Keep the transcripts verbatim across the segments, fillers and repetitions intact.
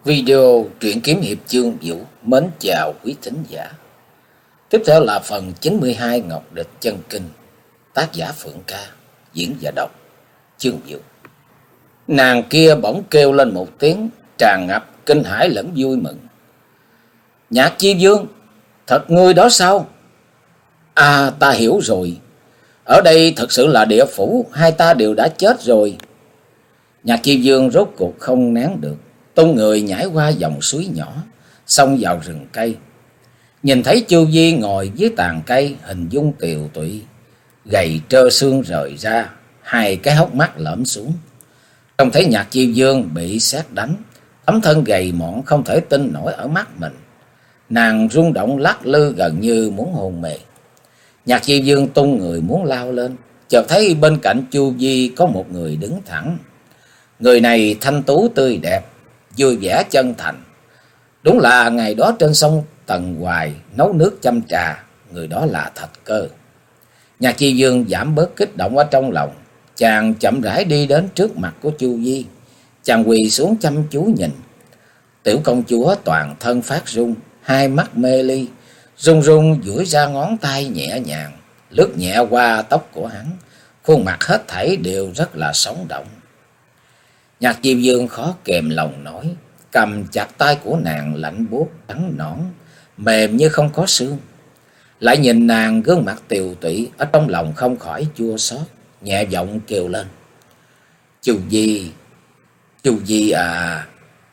Video truyện kiếm hiệp chương Vũ mến chào quý thính giả. Tiếp theo là phần chín mươi hai Ngọc Địch Chân Kinh. Tác giả Phượng Ca, diễn và đọc chương Vũ. Nàng kia bỗng kêu lên một tiếng, tràn ngập kinh hãi lẫn vui mừng. Nhạc Chi Vương, thật ngươi đó sao? À, ta hiểu rồi. Ở đây thật sự là địa phủ, hai ta đều đã chết rồi. Nhạc Chi Vương rốt cuộc không nén được, tung người nhảy qua dòng suối nhỏ, xông vào rừng cây. Nhìn thấy Chu Vi ngồi dưới tàn cây, hình dung tiều tụy, gầy trơ xương rời ra, hai cái hốc mắt lõm xuống. Trông thấy Nhạc Chi Vương bị sét đánh, tấm thân gầy mọn không thể tin nổi ở mắt mình. Nàng rung động lắc lư gần như muốn hôn mê. Nhạc Chi Vương tung người muốn lao lên, chợt thấy bên cạnh Chu Vi có một người đứng thẳng. Người này thanh tú tươi đẹp, vui vẻ chân thành. Đúng là ngày đó trên sông Tần Hoài nấu nước chăm trà, người đó là Thạch Cơ. Nhạc Chi Vương giảm bớt kích động ở trong lòng, chàng chậm rãi đi đến trước mặt của Chu Vi. Chàng quỳ xuống chăm chú nhìn. Tiểu công chúa toàn thân phát run, hai mắt mê ly, run run duỗi ra ngón tay nhẹ nhàng, lướt nhẹ qua tóc của hắn. Khuôn mặt hết thảy đều rất là sống động. Nhạc Chi Vương khó kềm lòng nổi, cầm chặt tay của nàng lạnh buốt trắng nõn, mềm như không có xương. Lại nhìn nàng gương mặt tiều tụy, ở trong lòng không khỏi chua xót, nhẹ giọng kêu lên. Chu Vi, Chu Vi à.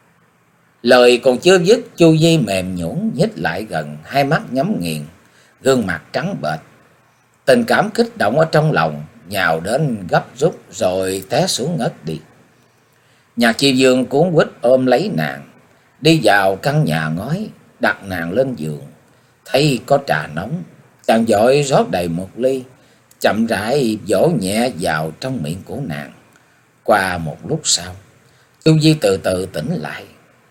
Lời còn chưa dứt, Chu Vi mềm nhũn nhích lại gần, hai mắt nhắm nghiền, gương mặt trắng bệch. Tình cảm kích động ở trong lòng nhào đến gấp rút rồi té xuống ngất đi. Nhạc Chi Vương cuốn quýt ôm lấy nàng, đi vào căn nhà ngói, đặt nàng lên giường. Thấy có trà nóng, chàng vội rót đầy một ly, chậm rãi vỗ nhẹ vào trong miệng của nàng. Qua một lúc sau, Chu Vi từ từ tỉnh lại.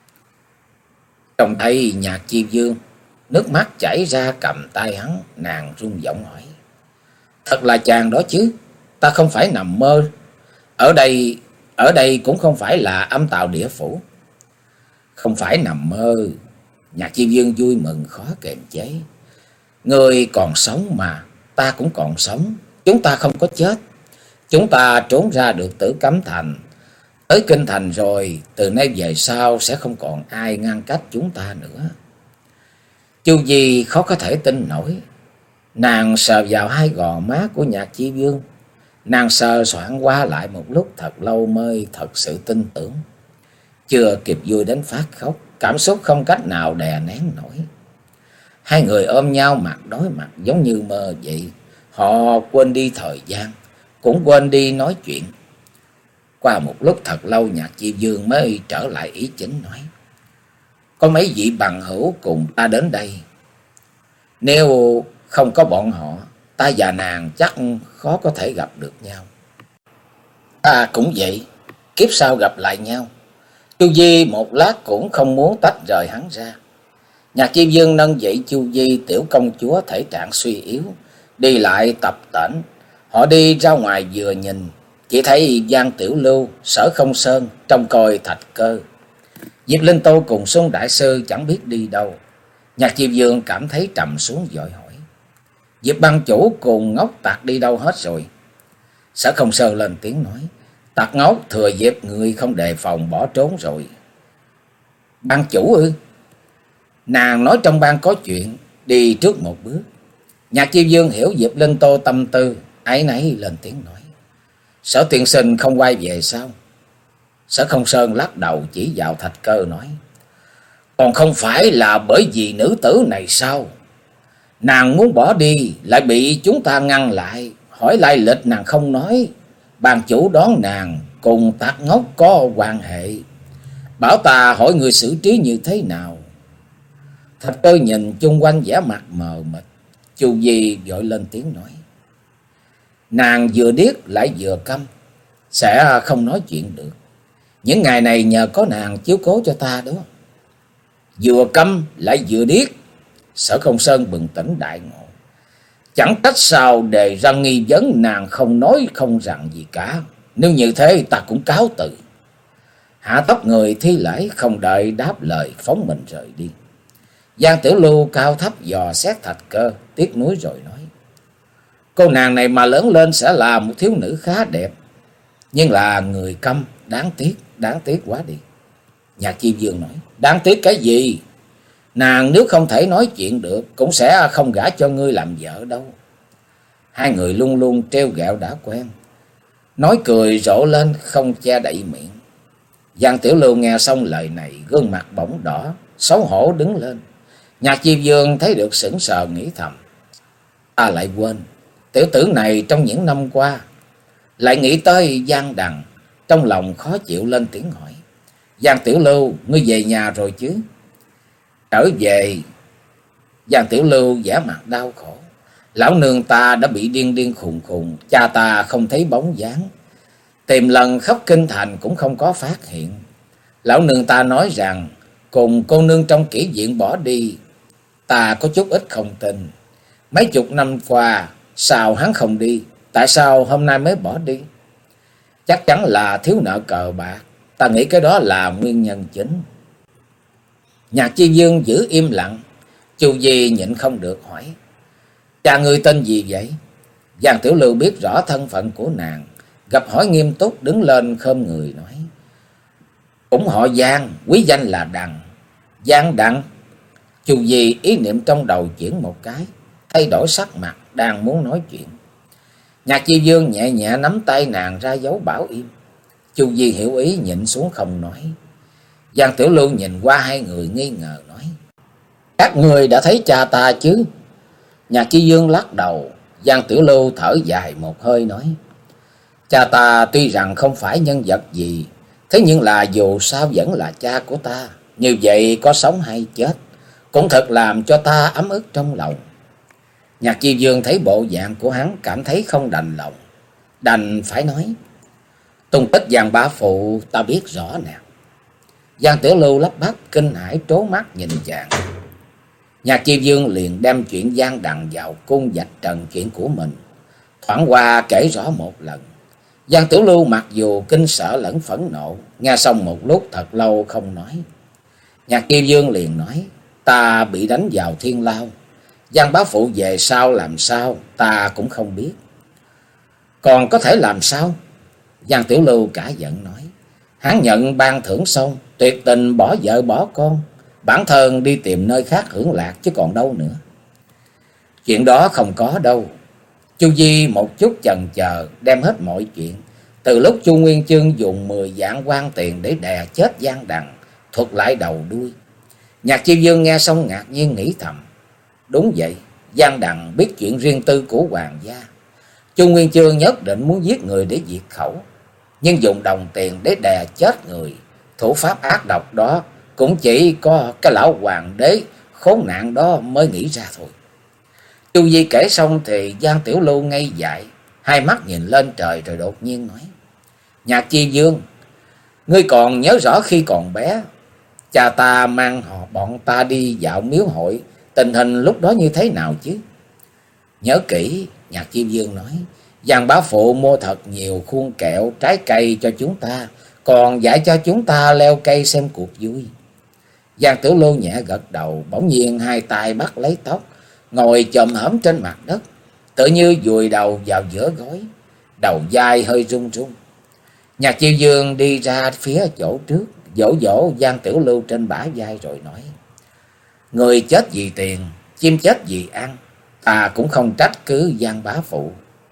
Trông thấy Nhạc Chi Vương, nước mắt chảy ra cầm tay hắn, nàng run giọng hỏi. Thật là chàng đó chứ, ta không phải nằm mơ. Ở đây... Ở đây cũng không phải là âm tào địa phủ. Không phải nằm mơ. Nhạc Chi Vương vui mừng khó kềm chế. Người còn sống mà, ta cũng còn sống. Chúng ta không có chết. Chúng ta trốn ra được Tử Cấm Thành. Tới Kinh Thành rồi, từ nay về sau sẽ không còn ai ngăn cách chúng ta nữa. Chu Vi khó có thể tin nổi. Nàng sờ vào hai gò má của Nhạc Chi Vương. Nàng sờ soạn qua lại một lúc thật lâu mới thật sự tin tưởng. Chưa kịp vui đến phát khóc, cảm xúc không cách nào đè nén nổi. Hai người ôm nhau mặt đối mặt giống như mơ vậy. Họ quên đi thời gian, cũng quên đi nói chuyện. Qua một lúc thật lâu, Nhạc Chi Vương mới trở lại ý chính nói. Có mấy vị bằng hữu cùng ta đến đây. Nếu không có bọn họ, ta và nàng chắc khó có thể gặp được nhau. Ta cũng vậy, kiếp sau gặp lại nhau. Chu Vi một lát cũng không muốn tách rời hắn ra. Nhạc Chi Vương nâng dậy Chu Vi, tiểu công chúa thể trạng suy yếu, đi lại tập tễnh. Họ đi ra ngoài vừa nhìn, chỉ thấy Giang Tiểu Lưu, Sở Không Sơn trông coi Thạch Cơ. Diệp Linh Tô cùng Xuân Đại Sư chẳng biết đi đâu. Nhạc Chi Vương cảm thấy trầm xuống vội hỏi. Diệp Bang Chủ cùng Ngốc Tặc đi đâu hết rồi? Sở Không Sơn lên tiếng nói. Tặc Ngốc thừa dịp người không đề phòng bỏ trốn rồi. Bang Chủ ư? Nàng nói trong bang có chuyện, đi trước một bước. Nhạc Chi Vương hiểu Diệp Linh Tô tâm tư, áy náy lên tiếng nói. Sở tiên sinh không quay về sao? Sở Không Sơn lắc đầu chỉ vào Thạch Cơ nói. Còn không phải là bởi vì nữ tử này sao? Nàng muốn bỏ đi, lại bị chúng ta ngăn lại. Hỏi lai lịch nàng không nói. Bang chủ đoán nàng cùng Tặc Ngốc có quan hệ. Bảo ta hỏi người xử trí như thế nào? Thạch Cơ nhìn chung quanh vẻ mặt mờ mịt. Chu Vi vội lên tiếng nói. Nàng vừa điếc lại vừa câm, sẽ không nói chuyện được. Những ngày này nhờ có nàng chiếu cố cho ta đó. Vừa câm lại vừa điếc. Sở Không Sơn bừng tỉnh đại ngộ. Chẳng trách sao đề ra nghi vấn nàng không nói không rằng gì cả. Nếu như thế ta cũng cáo từ. hạ tóc người thi lễ, không đợi đáp lời phóng mình rời đi. Giang Tiểu Lưu cao thấp dò xét Thạch Cơ, tiếc nuối rồi nói: cô nàng này mà lớn lên sẽ là một thiếu nữ khá đẹp, nhưng là người câm, đáng tiếc, đáng tiếc quá đi. Nhạc Chi Dương nói: đáng tiếc cái gì? Nàng nếu không thể nói chuyện được cũng sẽ không gả cho ngươi làm vợ đâu. Hai người luôn luôn trêu ghẹo đã quen, nói cười rộ lên không che đậy miệng. Giang Tiểu Lưu nghe xong lời này, gương mặt bỗng đỏ, xấu hổ đứng lên. Nhạc Chi Dương thấy được sững sờ, nghĩ thầm: ta lại quên, tiểu tử này trong những năm qua. Lại nghĩ tới Giang Đằng, trong lòng khó chịu lên tiếng hỏi: Giang Tiểu Lưu, ngươi về nhà rồi chứ? Trở về. Giang Tiểu Lưu vẻ mặt đau khổ: lão nương ta đã bị điên điên khùng khùng, cha ta không thấy bóng dáng, tìm lần khắp kinh thành cũng không có phát hiện. Lão nương ta nói rằng cùng cô nương trong kỹ viện bỏ đi, ta có chút ít không tin. Mấy chục năm qua sao hắn không đi, tại sao hôm nay mới bỏ đi? Chắc chắn là thiếu nợ cờ bạc, ta nghĩ cái đó là nguyên nhân chính. Nhạc Chi Dương giữ im lặng. Chu Di nhịn không được hỏi: cha ngươi tên gì vậy? Giang Tiểu Lưu biết rõ thân phận của nàng, gặp hỏi nghiêm túc, đứng lên khom người nói: cũng họ Giang, quý danh là Đằng. Giang Đằng? Chu Di ý niệm trong đầu chuyển một cái, thay đổi sắc mặt, đang muốn nói chuyện. Nhạc Chi Dương nhẹ nhẹ nắm tay nàng ra dấu bảo im. Chu Di hiểu ý, nhịn xuống không nói. Giang Tiểu Lưu nhìn qua hai người nghi ngờ nói: các người đã thấy cha ta chứ? Nhạc Chi Dương lắc đầu. Giang Tiểu Lưu thở dài một hơi nói: cha ta tuy rằng không phải nhân vật gì, thế nhưng là dù sao vẫn là cha của ta. Như vậy có sống hay chết cũng thật làm cho ta ấm ức trong lòng. Nhạc Chi Dương thấy bộ dạng của hắn, cảm thấy không đành lòng, đành phải nói: tung tích Giang bá phụ ta biết rõ nè. Giang Tiểu Lưu lắp bắp kinh hãi trố mắt nhìn chàng. Nhạc Chi Dương liền đem chuyện Giang Đằng vào cung vạch trần chuyện của mình, thoảng qua kể rõ một lần. Giang Tiểu Lưu mặc dù kinh sợ lẫn phẫn nộ, nghe xong một lúc thật lâu không nói. Nhạc Chi Dương liền nói: ta bị đánh vào thiên lao, Giang bá phụ về sau làm sao ta cũng không biết. Còn có thể làm sao? Giang Tiểu Lưu cả giận nói: hắn nhận ban thưởng xong tuyệt tình bỏ vợ bỏ con, bản thân đi tìm nơi khác hưởng lạc chứ còn đâu nữa. Chuyện đó không có đâu. Chu Di một chút chần chờ đem hết mọi chuyện, từ lúc Chu Nguyên Chương dùng mười vạn quan tiền để đè chết Giang Đằng, thuật lại đầu đuôi. Nhạc Chi Dương nghe xong ngạc nhiên nghĩ thầm: đúng vậy, Giang Đằng biết chuyện riêng tư của hoàng gia. Chu Nguyên Chương nhất định muốn giết người để diệt khẩu, nhưng dùng đồng tiền để đè chết người, thủ pháp ác độc đó cũng chỉ có cái lão hoàng đế khốn nạn đó mới nghĩ ra thôi. Chu Di kể xong thì Giang Tiểu Lưu ngây dại, hai mắt nhìn lên trời rồi đột nhiên nói: Nhạc Chi Dương, ngươi còn nhớ rõ khi còn bé, cha ta mang họ bọn ta đi dạo miếu hội, tình hình lúc đó như thế nào chứ? Nhớ kỹ. Nhạc Chi Dương nói: Giang bá phụ mua thật nhiều khuôn kẹo, trái cây cho chúng ta, còn dạy cho chúng ta leo cây xem cuộc vui. Giang Tiểu Lưu nhẹ gật đầu, bỗng nhiên hai tay bắt lấy tóc, ngồi chồm hổm trên mặt đất, tự như vùi đầu vào giữa gối, đầu vai hơi run run. Nhạc Chi Dương đi ra phía chỗ trước, dỗ dỗ Giang Tiểu Lưu trên bả vai rồi nói: người chết vì tiền, chim chết vì ăn, ta cũng không trách cứ Giang bá phụ.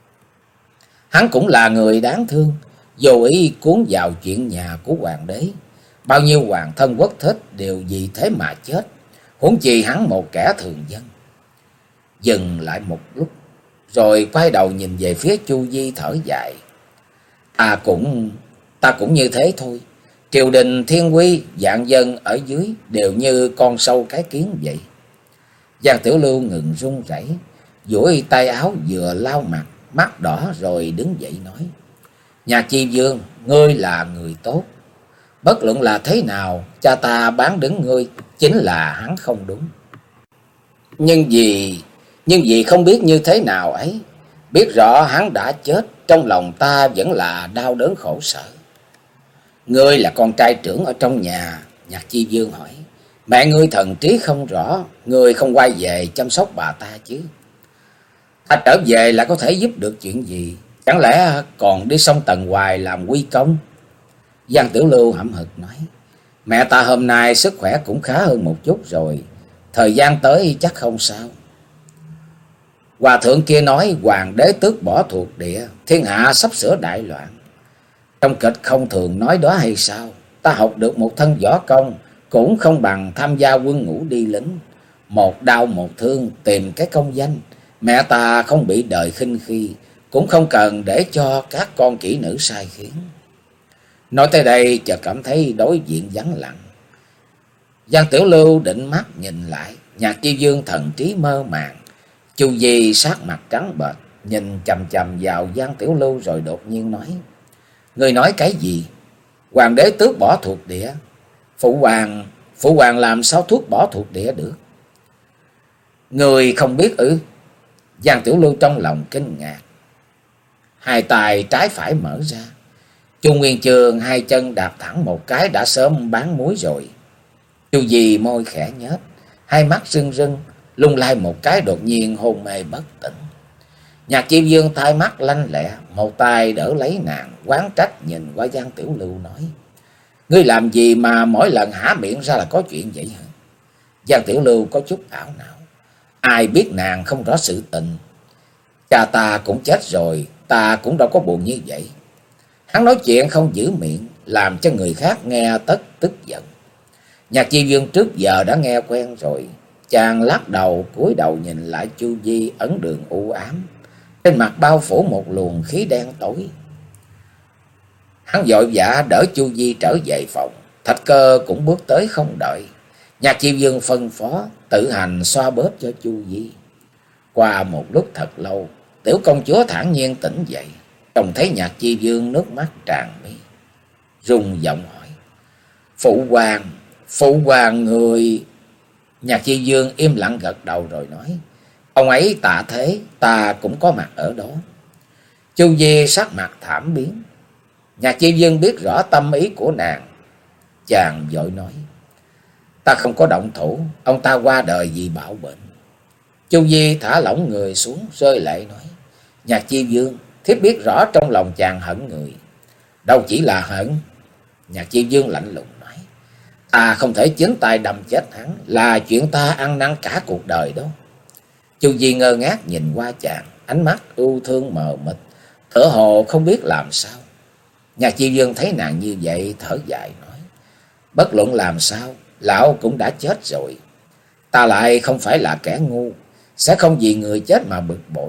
Hắn cũng là người đáng thương, vô ý cuốn vào chuyện nhà của hoàng đế. Bao nhiêu hoàng thân quốc thích đều vì thế mà chết, huống chi hắn một kẻ thường dân. Dừng lại một lúc, rồi quay đầu nhìn về phía Chu Di thở dài: Ta cũng, ta cũng như thế thôi. Triều đình thiên quy, vạn dân ở dưới đều như con sâu cái kiến vậy. Giang Tiểu Lưu ngừng run rẩy, duỗi tay áo vừa lau mặt, mắt đỏ rồi đứng dậy nói: Nhạc Chi Dương, ngươi là người tốt. Bất luận là thế nào, cha ta bán đứng ngươi chính là hắn không đúng. Nhưng vì, nhưng vì không biết như thế nào ấy, biết rõ hắn đã chết, trong lòng ta vẫn là đau đớn khổ sở. Ngươi là con trai trưởng ở trong nhà. Nhạc Chi Vương hỏi. Mẹ ngươi thần trí không rõ, ngươi không quay về chăm sóc bà ta chứ? Ta trở về là có thể giúp được chuyện gì? Chẳng lẽ còn đi sông Tần Hoài làm quy công? Giang Tiểu Lưu hậm hực nói. Mẹ ta hôm nay sức khỏe cũng khá hơn một chút rồi, thời gian tới chắc không sao. Hòa thượng kia nói hoàng đế tước bỏ thuộc địa, thiên hạ sắp sửa đại loạn. Trong kịch không thường nói đó hay sao? Ta học được một thân võ công cũng không bằng tham gia quân ngũ đi lính. Một đau một thương tìm cái công danh. Mẹ ta không bị đời khinh khi, cũng không cần để cho các con kỹ nữ sai khiến. Nói tới đây chợt cảm thấy đối diện vắng lặng. Giang Tiểu Lưu định mắt nhìn lại, Nhạc Chi Vương thần trí mơ màng. Chu Di sát mặt trắng bệch, nhìn chằm chằm vào Giang Tiểu Lưu rồi đột nhiên nói. Người nói cái gì? Hoàng đế tước bỏ thuộc địa? Phụ hoàng, phụ hoàng làm sao tước bỏ thuộc địa được? Người không biết ư? Giang Tiểu Lưu trong lòng kinh ngạc. Hai tay trái phải mở ra. Chu Nguyên Chương hai chân đạp thẳng một cái đã sớm bán muối rồi. Chu Di môi khẽ nhếch, hai mắt rưng rưng, lung lay một cái đột nhiên hôn mê bất tỉnh. Nhạc Chi Vương thay mắt lanh lẹ, một tay đỡ lấy nàng, oán trách nhìn qua Giang Tiểu Lưu nói. Ngươi làm gì mà mỗi lần há miệng ra là có chuyện vậy hả? Giang Tiểu Lưu có chút ảo não. Ai biết nàng không rõ sự tình. Cha ta cũng chết rồi, ta cũng đâu có buồn như vậy. Hắn nói chuyện không giữ miệng, làm cho người khác nghe tất tức giận. Nhạc Chi Vương trước giờ đã nghe quen rồi. Chàng lắc đầu cúi đầu nhìn lại Chu Di ấn đường u ám. Trên mặt bao phủ một luồng khí đen tối. Hắn vội vã đỡ Chu Di trở về phòng. Thạch Cơ cũng bước tới không đợi. Nhạc Chi Vương phân phó tự hành xoa bóp cho Chu Di. Qua một lúc thật lâu, tiểu công chúa thản nhiên tỉnh dậy. Trông thấy Nhạc Chi Vương nước mắt tràn mi, rung giọng hỏi. Phụ hoàng, phụ hoàng người... Nhạc Chi Vương im lặng gật đầu rồi nói. Ông ấy tạ thế, ta cũng có mặt ở đó. Chu Di sắc mặt thảm biến. Nhạc Chi Vương biết rõ tâm ý của nàng. Chàng vội nói. Ta không có động thủ, ông ta qua đời vì bạo bệnh. Chu Di thả lỏng người xuống rơi lệ nói. Nhạc Chi Vương, thiếp biết rõ trong lòng chàng hận người. Đâu chỉ là hận. Nhạc Chi Vương lạnh lùng nói. Ta không thể chính tay đâm chết hắn, là chuyện ta ăn năn cả cuộc đời đó. Chu Di ngơ ngác nhìn qua chàng, ánh mắt ưu thương mờ mịt, thở hồ không biết làm sao. Nhạc Chi Vương thấy nàng như vậy thở dài nói. Bất luận làm sao, lão cũng đã chết rồi. Ta lại không phải là kẻ ngu, sẽ không vì người chết mà bực bội.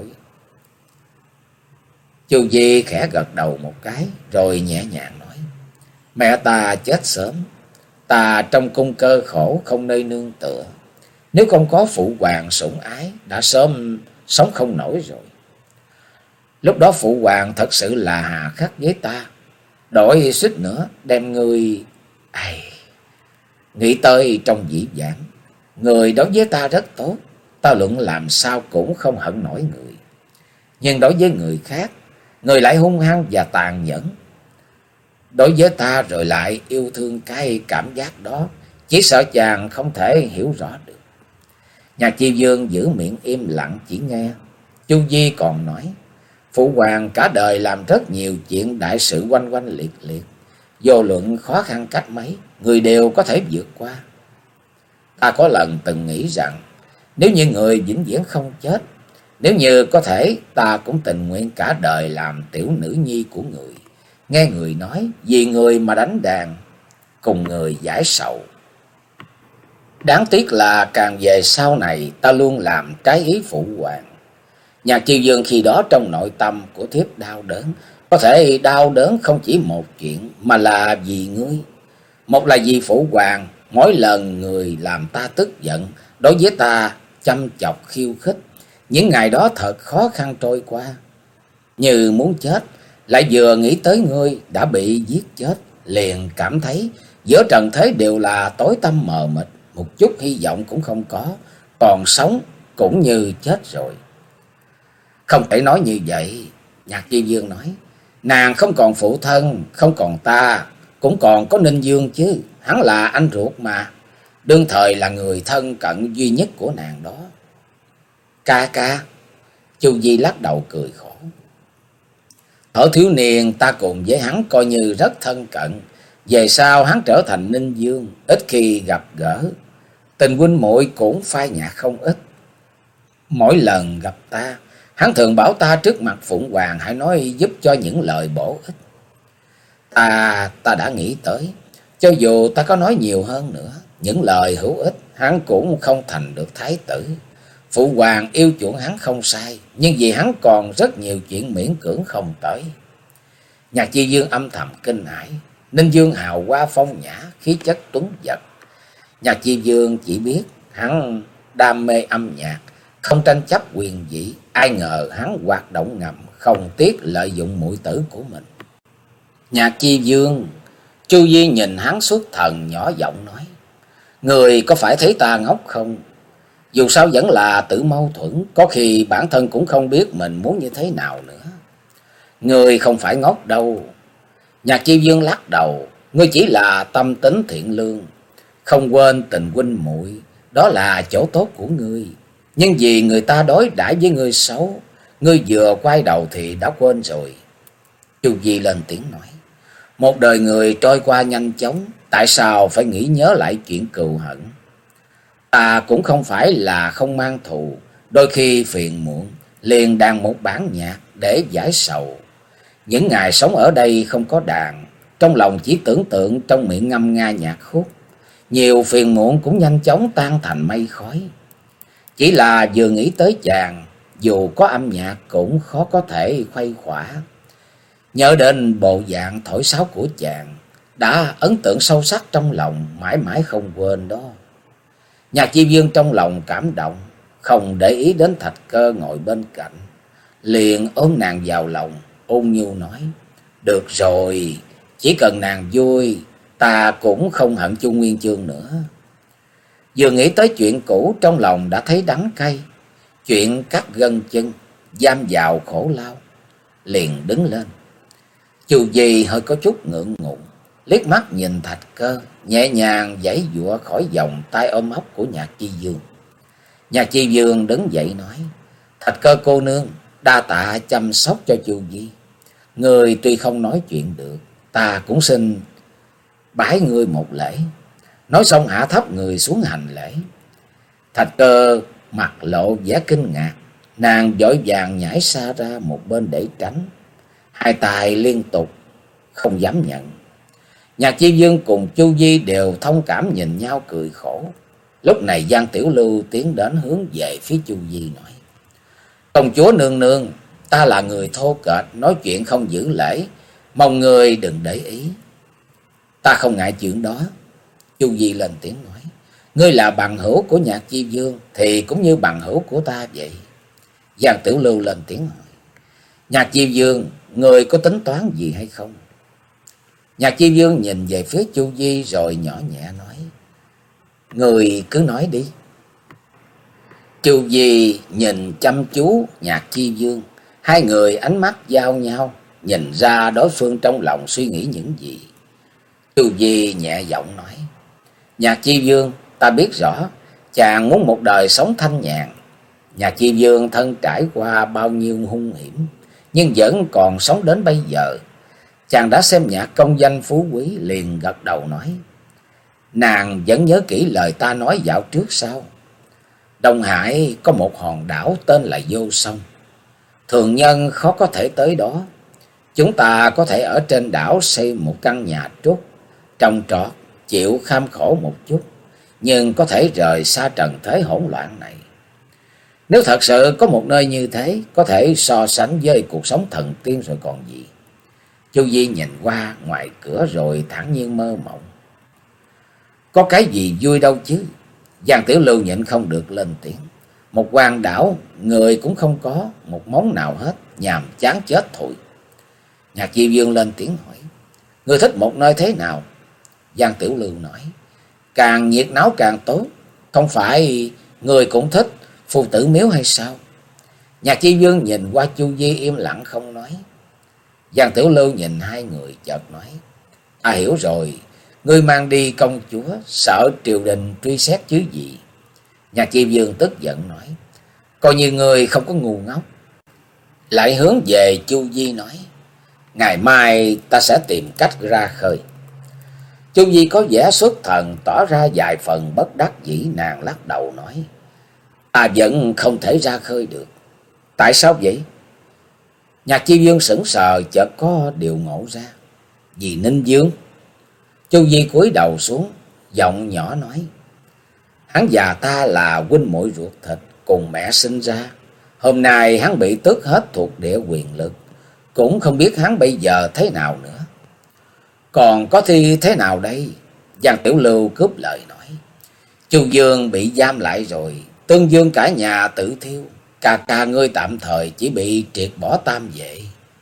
Chu Di khẽ gật đầu một cái, rồi nhẹ nhàng nói. Mẹ ta chết sớm, ta trong cung cơ khổ không nơi nương tựa. Nếu không có phụ hoàng sủng ái, đã sớm sống không nổi rồi. Lúc đó phụ hoàng thật sự là hà khắc với ta. Đổi suýt nữa đem người... Ai... Nghĩ tới trong dĩ vãng, người đối với ta rất tốt, ta luận làm sao cũng không hận nổi người. Nhưng đối với người khác, người lại hung hăng và tàn nhẫn. Đối với ta rồi lại yêu thương cái cảm giác đó, chỉ sợ chàng không thể hiểu rõ được. Nhạc Chi Vương giữ miệng im lặng chỉ nghe. Chu Di còn nói. Phụ hoàng cả đời làm rất nhiều chuyện đại sự oanh oanh liệt liệt. Vô luận khó khăn cách mấy, người đều có thể vượt qua. Ta có lần từng nghĩ rằng, nếu như người vĩnh viễn không chết, nếu như có thể, ta cũng tình nguyện cả đời làm tiểu nữ nhi của người. Nghe người nói, vì người mà đánh đàn, cùng người giải sầu. Đáng tiếc là càng về sau này, ta luôn làm trái ý phụ hoàng. Nhạc Chi Vương khi đó trong nội tâm của thiếp đau đớn. Có thể đau đớn không chỉ một chuyện, mà là vì ngươi. Một là vì phụ hoàng, mỗi lần người làm ta tức giận, đối với ta chăm chọc khiêu khích. Những ngày đó thật khó khăn trôi qua. Như muốn chết, lại vừa nghĩ tới ngươi đã bị giết chết, liền cảm thấy giữa trần thế đều là tối tăm mờ mịt, một chút hy vọng cũng không có, còn sống cũng như chết rồi. Không thể nói như vậy, Nhạc Chi Vương nói. Nàng không còn phụ thân, không còn ta, cũng còn có Ninh Dương chứ, hắn là anh ruột mà, đương thời là người thân cận duy nhất của nàng đó. Ca ca. Chu Di lắc đầu cười khổ. Ở thiếu niên ta cùng với hắn coi như rất thân cận, về sau hắn trở thành Ninh Dương, ít khi gặp gỡ, tình huynh muội cũng phai nhạt không ít. Mỗi lần gặp ta, hắn thường bảo ta trước mặt Phụng Hoàng hãy nói giúp cho những lời bổ ích. Ta ta đã nghĩ tới, cho dù ta có nói nhiều hơn nữa, những lời hữu ích, hắn cũng không thành được thái tử. Phụ hoàng yêu chuộng hắn không sai, nhưng vì hắn còn rất nhiều chuyện miễn cưỡng không tới. Nhạc Chi Dương âm thầm kinh hãi. Ninh Dương hào hoa phong nhã, khí chất tuấn giật. Nhạc Chi Dương chỉ biết hắn đam mê âm nhạc, không tranh chấp quyền vị. Ai ngờ hắn hoạt động ngầm, không tiếc lợi dụng muội tử của mình. Nhạc Chi Dương. Chu Di nhìn hắn xuất thần, nhỏ giọng nói: người có phải thấy ta ngốc không? Dù sao vẫn là tự mâu thuẫn, có khi bản thân cũng không biết mình muốn như thế nào nữa. Người không phải ngốc đâu. Nhạc Chi Dương lắc đầu. Ngươi chỉ là tâm tính thiện lương, không quên tình huynh muội, đó là chỗ tốt của ngươi. Nhưng vì người ta đối đãi với ngươi xấu, ngươi vừa quay đầu thì đã quên rồi. Chu Di lên tiếng nói: một đời người trôi qua nhanh chóng, tại sao phải nghĩ nhớ lại chuyện cừu hận? Ta cũng không phải là không mang thù, đôi khi phiền muộn liền đàn một bản nhạc để giải sầu. Những ngày sống ở đây không có đàn, trong lòng chỉ tưởng tượng, trong miệng ngâm nga nhạc khúc, nhiều phiền muộn cũng nhanh chóng tan thành mây khói. Chỉ là vừa nghĩ tới chàng, dù có âm nhạc cũng khó có thể khuây khỏa. Nhớ đến bộ dạng thổi sáo của chàng, đã ấn tượng sâu sắc trong lòng, mãi mãi không quên đó. Nhạc Chi Dương trong lòng cảm động, không để ý đến Thạch Cơ ngồi bên cạnh, liền ôm nàng vào lòng, ôn nhu nói: được rồi, chỉ cần nàng vui, ta cũng không hận Chu Nguyên Chương nữa. Vừa nghĩ tới chuyện cũ, trong lòng đã thấy đắng cay. Chuyện cắt gân chân, giam vào khổ lao, liền đứng lên. Chu Di hơi có chút ngượng ngùng, liếc mắt nhìn Thạch Cơ, nhẹ nhàng giãy giụa khỏi vòng tay ôm ấp của Nhạc Chi Dương. Nhạc Chi Dương đứng dậy nói: Thạch Cơ cô nương, đa tạ chăm sóc cho Chu Di. Người tuy không nói chuyện được, ta cũng xin bái ngươi một lễ. Nói xong hạ thấp người xuống hành lễ. Thạch Cơ mặt lộ vẻ kinh ngạc, nàng vội vàng nhảy xa ra một bên để tránh, hai tay liên tục không dám nhận. Nhạc Chi Dương cùng Chu Di đều thông cảm nhìn nhau cười khổ. Lúc này Giang Tiểu Lưu tiến đến hướng về phía Chu Di nói: công chúa nương nương, ta là người thô kệch, nói chuyện không giữ lễ, mong người đừng để ý. Ta không ngại chuyện đó. Chu Di lên tiếng nói: ngươi là bằng hữu của Nhạc Chi Dương thì cũng như bằng hữu của ta vậy. Giang Tiểu Lưu lên tiếng hỏi: Nhạc Chi Dương, người có tính toán gì hay không? Nhạc Chi Dương nhìn về phía Chu Di rồi nhỏ nhẹ nói: người cứ nói đi. Chu Di nhìn chăm chú Nhạc Chi Dương, hai người ánh mắt giao nhau, nhìn ra đối phương trong lòng suy nghĩ những gì. Chu Di nhẹ giọng nói: Nhạc Chi Dương, ta biết rõ chàng muốn một đời sống thanh nhàn. Nhạc Chi Dương thân trải qua bao nhiêu hung hiểm, nhưng vẫn còn sống đến bây giờ. Chàng đã xem nhạc công danh phú quý, liền gật đầu nói: nàng vẫn nhớ kỹ lời ta nói dạo trước sao? Đông Hải có một hòn đảo tên là Vô Song, thường nhân khó có thể tới đó. Chúng ta có thể ở trên đảo xây một căn nhà trúc, trồng trọt, chịu kham khổ một chút, nhưng có thể rời xa trần thế hỗn loạn này. Nếu thật sự có một nơi như thế, có thể so sánh với cuộc sống thần tiên rồi còn gì. Chu Di nhìn qua ngoài cửa rồi thản nhiên mơ mộng: có cái gì vui đâu chứ. Giang Tiểu Lưu nhịn không được lên tiếng: một hoàng đảo, người cũng không có, một món nào hết, nhàm chán chết thôi. Nhạc Chi Dương lên tiếng hỏi: người thích một nơi thế nào? Giang Tiểu Lưu nói: càng nhiệt náo càng tốt. Không phải người cũng thích Phù Tử Miếu hay sao? Nhạc Chi Dương nhìn qua Chu Di im lặng không nói. Giang Tiểu Lưu nhìn hai người chợt nói: Ta hiểu rồi, ngươi mang đi công chúa, sợ triều đình truy xét chứ gì. Nhà Chi Vương tức giận nói, coi như ngươi không có ngu ngốc. Lại hướng về Chu Di nói, ngày mai ta sẽ tìm cách ra khơi. Chu Di có vẻ xuất thần, tỏ ra vài phần bất đắc dĩ. Nàng lắc đầu nói, ta vẫn không thể ra khơi được. Tại sao vậy? Nhạc Chi Vương sững sờ, chợt có điều ngộ ra. Vì Ninh Dương. Chu Di cúi đầu xuống, giọng nhỏ nói, hắn và ta là huynh muội ruột thịt, cùng mẹ sinh ra. Hôm nay hắn bị tước hết thuộc địa quyền lực, cũng không biết hắn bây giờ thế nào nữa. Còn có Thi thế nào đây? Giang Tiểu Lưu cướp lời nói, Chu Dương bị giam lại rồi, Tương Dương cả nhà tự thiêu, ca ca ngươi tạm thời chỉ bị triệt bỏ tam vệ.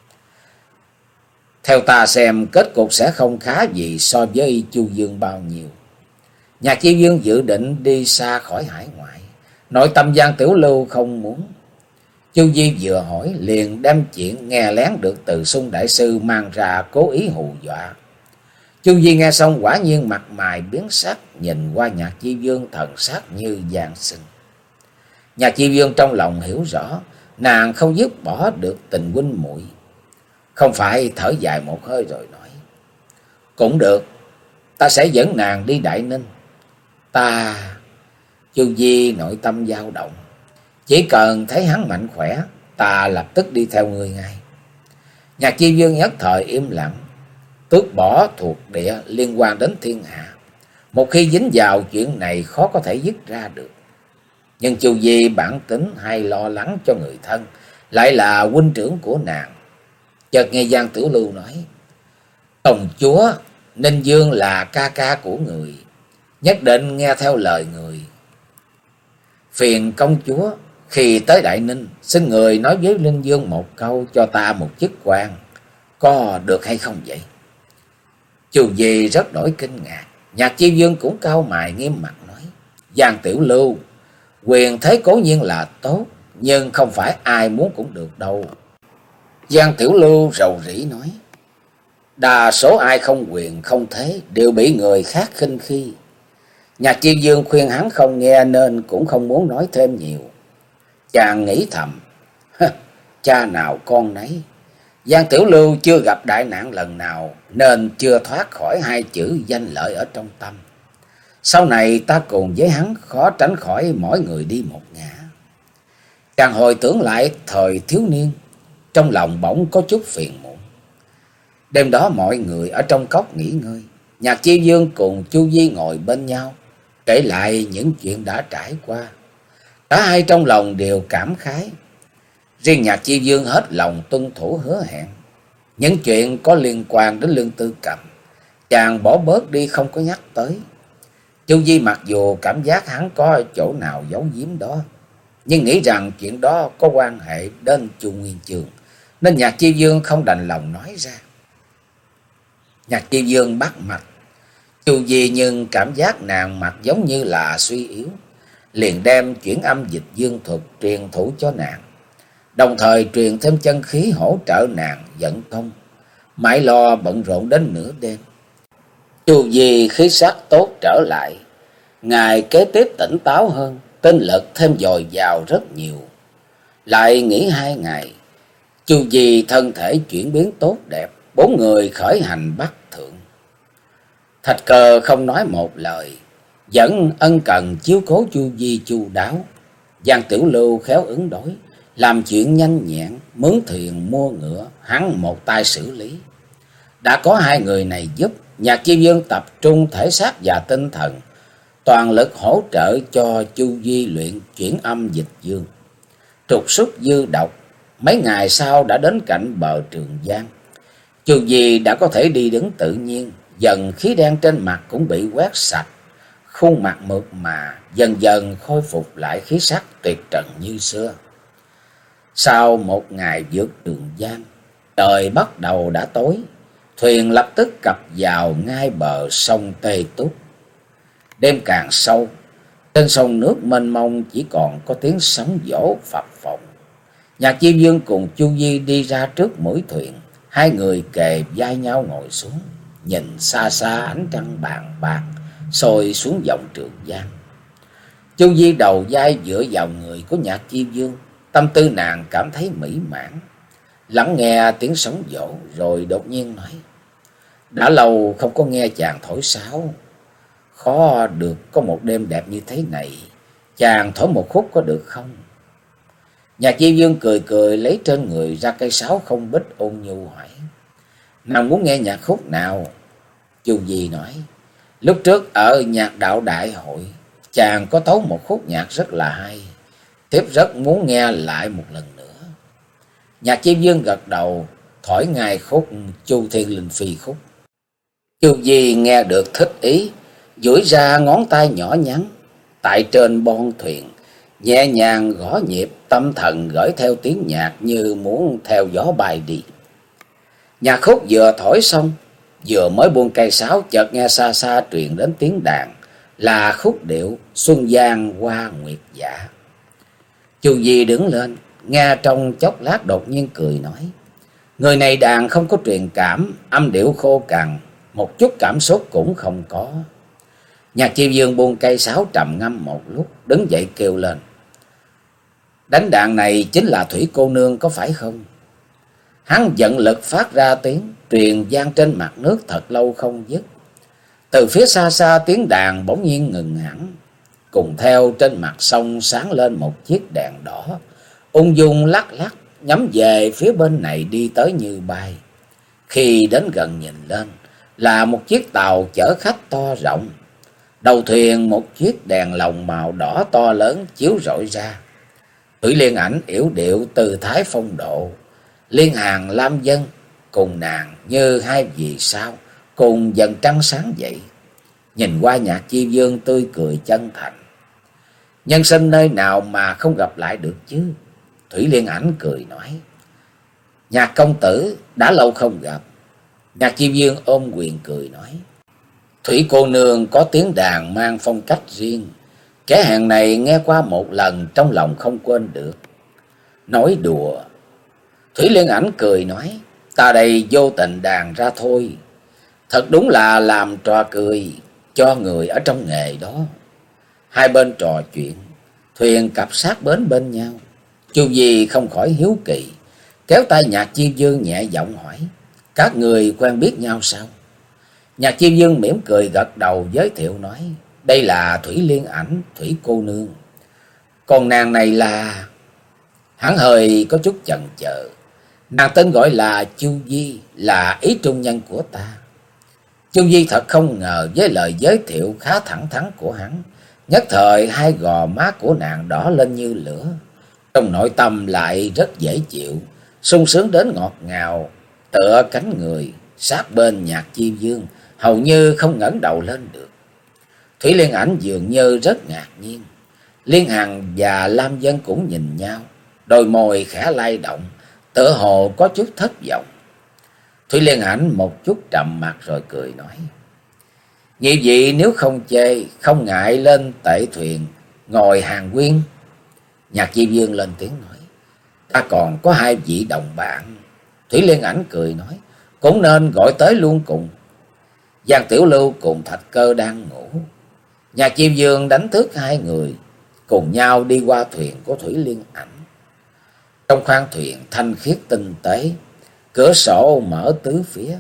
Theo ta xem kết cục sẽ không khá gì so với Chu Dương bao nhiêu. Nhạc Chi Vương dự định đi xa khỏi hải ngoại, nội tâm Giang Tiểu Lưu không muốn. Chu Di vừa hỏi liền đem chuyện nghe lén được từ Xung đại sư mang ra, cố ý hù dọa. Chu Di nghe xong quả nhiên mặt mày biến sắc, nhìn qua Nhạc Chi Vương thần sắc như giang sinh. Nhạc Chi Vương trong lòng hiểu rõ, nàng không dứt bỏ được tình huynh muội, không phải thở dài một hơi rồi nói, cũng được, ta sẽ dẫn nàng đi Đại Ninh. Ta... Chu Di nội tâm dao động, chỉ cần thấy hắn mạnh khỏe, ta lập tức đi theo người ngay. Nhạc Chi Vương nhất thời im lặng. Tước bỏ thuộc địa liên quan đến thiên hạ, một khi dính vào chuyện này khó có thể dứt ra được. Nhưng Chu Di bản tính hay lo lắng cho người thân, lại là huynh trưởng của nàng. Chợt nghe Giang Tiểu Lưu nói, công chúa, Ninh Dương là ca ca của người, nhất định nghe theo lời người. Phiền công chúa khi tới Đại Ninh, xin người nói với Ninh Dương một câu, cho ta một chức quan, có được hay không vậy? Chu Di rất đổi kinh ngạc. Nhạc Chi Vương cũng cau mày nghiêm mặt nói, Giang Tiểu Lưu, quyền thế cố nhiên là tốt, nhưng không phải ai muốn cũng được đâu. Giang Tiểu Lưu rầu rĩ nói, đa số ai không quyền không thế đều bị người khác khinh khi. Nhạc Chi Vương khuyên hắn không nghe nên cũng không muốn nói thêm nhiều. Chàng nghĩ thầm, cha nào con nấy. Giang Tiểu Lưu chưa gặp đại nạn lần nào, nên chưa thoát khỏi hai chữ danh lợi ở trong tâm. Sau này ta cùng với hắn khó tránh khỏi mỗi người đi một ngả. Chàng hồi tưởng lại thời thiếu niên, trong lòng bỗng có chút phiền muộn. Đêm đó mọi người ở trong cốc nghỉ ngơi, Nhạc Chi Vương cùng Chu Di ngồi bên nhau, kể lại những chuyện đã trải qua. Cả hai trong lòng đều cảm khái. Riêng Nhạc Chi Vương hết lòng tuân thủ hứa hẹn. Những chuyện có liên quan đến Lương Tư Cầm, chàng bỏ bớt đi không có nhắc tới. Chu Di mặc dù cảm giác hắn có chỗ nào giấu giếm đó, nhưng nghĩ rằng chuyện đó có quan hệ đến Chu Nguyên Chương, nên Nhạc Chi Vương không đành lòng nói ra. Nhạc Chi Vương bắt mạch Chu Di, nhưng cảm giác nàng mặt giống như là suy yếu, liền đem chuyển âm dịch dương thuật truyền thủ cho nàng, đồng thời truyền thêm chân khí hỗ trợ nàng vận công, mãi lo bận rộn đến nửa đêm. Chu Di khí sắc tốt trở lại, ngày kế tiếp tỉnh táo hơn, tinh lực thêm dồi dào rất nhiều. Lại nghỉ hai ngày, Chu Di thân thể chuyển biến tốt đẹp, bốn người khởi hành Bắc thượng. Thạch Cơ không nói một lời, vẫn ân cần chiếu cố Chu Di chu đáo. Giang Tiểu Lưu khéo ứng đối, làm chuyện nhanh nhẹn, mướn thuyền mua ngựa, hắn một tay xử lý. Đã có hai người này giúp, Nhạc Chi Vương tập trung thể xác và tinh thần, toàn lực hỗ trợ cho Chu Di luyện chuyển âm dịch dương, trục xuất dư độc. Mấy ngày sau đã đến cạnh bờ Trường Giang. Chu Di đã có thể đi đứng tự nhiên, dần khí đen trên mặt cũng bị quét sạch, khuôn mặt mượt mà dần dần khôi phục lại khí sắc tuyệt trần như xưa. Sau một ngày vượt Trường Giang, trời bắt đầu đã tối, thuyền lập tức cập vào ngay bờ sông Tê Túc. Đêm càng sâu, trên sông nước mênh mông chỉ còn có tiếng sóng vỗ phập phồng. Nhạc Chi Vương cùng Chu Di đi ra trước mũi thuyền, hai người kề vai nhau ngồi xuống, nhìn xa xa ánh trăng bàn bạc soi xuống dòng Trường Giang. Chu Di đầu vai dựa vào người của Nhạc Chi Dương, tâm tư nàng cảm thấy mỹ mãn, lắng nghe tiếng sóng vỗ rồi đột nhiên nói: đã lâu không có nghe chàng thổi sáo, khó được có một đêm đẹp như thế này, chàng thổi một khúc có được không? Nhạc Chi Dương cười cười lấy trên người ra cây sáo không bích ôn nhu hỏi: nàng muốn nghe nhạc khúc nào? Chu Di nói: lúc trước ở nhạc đạo đại hội chàng có tấu một khúc nhạc rất là hay, thiếp rất muốn nghe lại một lần nữa. Nhạc Chi Dương gật đầu thổi ngay khúc Chu Thiên Linh Phi khúc. Chu Di nghe được thích ý, duỗi ra ngón tay nhỏ nhắn tại trên bon thuyền, nhẹ nhàng gõ nhịp, tâm thần gửi theo tiếng nhạc như muốn theo gió bay đi. Nhạc khúc vừa thổi xong, vừa mới buông cây sáo, chợt nghe xa xa truyền đến tiếng đàn, là khúc điệu Xuân Giang Hoa Nguyệt Dạ. Chu Di đứng lên, nghe trong chốc lát đột nhiên cười nói: người này đàn không có truyền cảm, âm điệu khô cằn, một chút cảm xúc cũng không có. Nhạc Chi Dương buông cây sáo trầm ngâm một lúc, đứng dậy kêu lên: đánh đàn này chính là Thủy cô nương có phải không? Hắn vận lực phát ra tiếng, truyền vang trên mặt nước thật lâu không dứt. Từ phía xa xa tiếng đàn bỗng nhiên ngừng hẳn, cùng theo trên mặt sông sáng lên một chiếc đèn đỏ, ung dung lắc lắc nhắm về phía bên này đi tới như bay. Khi đến gần nhìn lên, là một chiếc tàu chở khách to rộng, đầu thuyền một chiếc đèn lồng màu đỏ to lớn chiếu rọi ra. Thủy Liên Ảnh yểu điệu tư thái phong độ, Liên Hàn Lam Dân cùng nàng như hai vì sao cùng dần trăng sáng dậy. Nhìn qua Nhạc Chi Dương tươi cười chân thành: nhân sinh nơi nào mà không gặp lại được chứ? Thủy Liên Ảnh cười nói: Nhạc công tử đã lâu không gặp. Nhạc Chi Dương ôm quyền cười nói: Thủy cô nương có tiếng đàn mang phong cách riêng, kẻ hẹn này nghe qua một lần trong lòng không quên được. Nói đùa. Thủy Liên Ảnh cười nói: ta đây vô tình đàn ra thôi. Thật đúng là làm trò cười cho người ở trong nghề đó. Hai bên trò chuyện, thuyền cập sát bến bên nhau. Chu Di không khỏi hiếu kỳ, kéo tay Nhạc Chi Dương nhẹ giọng hỏi: các người quen biết nhau sao? Nhạc Chi Dương mỉm cười gật đầu giới thiệu nói: đây là Thủy Liên Ảnh, Thủy cô nương. Còn nàng này là... Hắn hơi có chút chần chờ. Nàng tên gọi là Chu Di, là ý trung nhân của ta. Chu Di thật không ngờ với lời giới thiệu khá thẳng thắn của hắn, nhất thời hai gò má của nàng đỏ lên như lửa. Trong nội tâm lại rất dễ chịu, sung sướng đến ngọt ngào, tựa cánh người sát bên Nhạc Chi Dương, hầu như không ngẩng đầu lên được. Thủy Liên Ảnh dường như rất ngạc nhiên. Liên Hằng và Lam Dân cũng nhìn nhau, đôi môi khẽ lay động, tựa hồ có chút thất vọng. Thủy Liên Ảnh một chút trầm mặt rồi cười nói: nhị vị nếu không chê, không ngại lên tệ thuyền ngồi hàng quyên. Nhạc Chi Dương lên tiếng nói: ta còn có hai vị đồng bạn. Thủy Liên Ảnh cười nói: cũng nên gọi tới luôn cùng. Giang Tiểu Lưu cùng Thạch Cơ đang ngủ. Nhạc Chi Dương đánh thức hai người, cùng nhau đi qua thuyền của Thủy Liên Ảnh. Trong khoang thuyền thanh khiết tinh tế, cửa sổ mở tứ phía,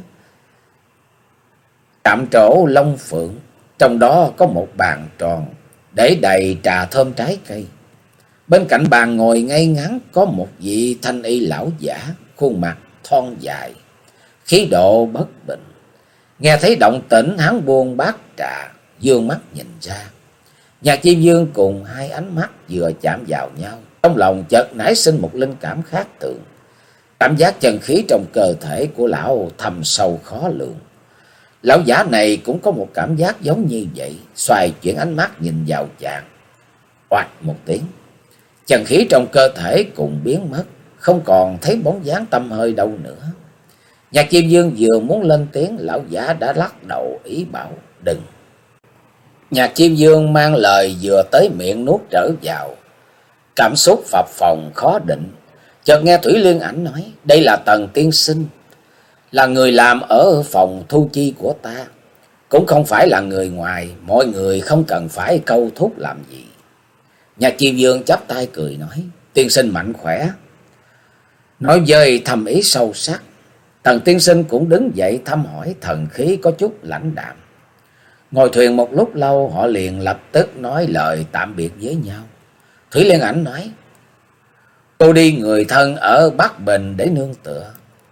chạm trổ long phượng. Trong đó có một bàn tròn để đầy trà thơm trái cây. Bên cạnh bàn ngồi ngay ngắn có một vị thanh y lão giả, khuôn mặt thon dài, khí độ bất bình. Nghe thấy động tĩnh, hắn buông bát trà, dương mắt nhìn ra. Nhạc Chi Dương cùng hai ánh mắt vừa chạm vào nhau, trong lòng chợt nảy sinh một linh cảm khác thường. Cảm giác chân khí trong cơ thể của lão thâm sâu khó lường. Lão giả này cũng có một cảm giác giống như vậy, xoay chuyển ánh mắt nhìn vào chàng. Oạch một tiếng, chân khí trong cơ thể cùng biến mất, không còn thấy bóng dáng tăm hơi đâu nữa. Nhạc Chi Dương vừa muốn lên tiếng, lão giả đã lắc đầu ý bảo đừng. Nhạc Chi Dương mang lời vừa tới miệng nuốt trở vào, cảm xúc phập phồng khó định. Chợt nghe Thủy Liên Ảnh nói: đây là Tần tiên sinh. là người làm ở phòng thu chi của ta, cũng không phải là người ngoài, mọi người không cần phải câu thúc làm gì. Nhạc Chi Vương chắp tay cười nói: Tiên sinh mạnh khỏe. Nói với thầm ý sâu sắc, Tần tiên sinh cũng đứng dậy thăm hỏi, thần khí có chút lãnh đạm. Ngồi thuyền một lúc lâu, họ liền lập tức nói lời tạm biệt với nhau. Thủy Liên Ảnh nói: Tôi đi người thân ở Bắc Bình để nương tựa.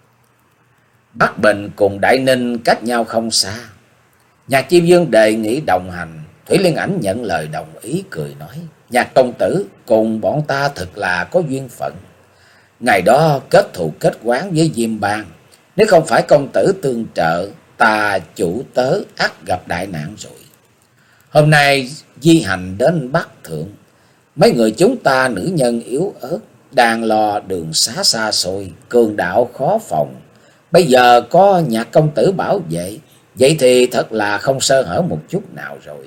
Bắc Bình cùng Đại Ninh cách nhau không xa. Nhạc Chi Vương đề nghị đồng hành. Thủy Liên Ảnh nhận lời đồng ý, cười nói: Nhạc công tử cùng bọn ta thực là có duyên phận. Ngày đó kết thù kết oán với Diêm Bang, nếu không phải công tử tương trợ, ta chủ tớ ắt gặp đại nạn rồi. Hôm nay di hành đến Bắc Thượng, mấy người chúng ta nữ nhân yếu ớt, đang lo đường xá xa xôi, cường đạo khó phòng. Bây giờ có Nhạc công tử bảo vệ, vậy thì thật là không sơ hở một chút nào rồi.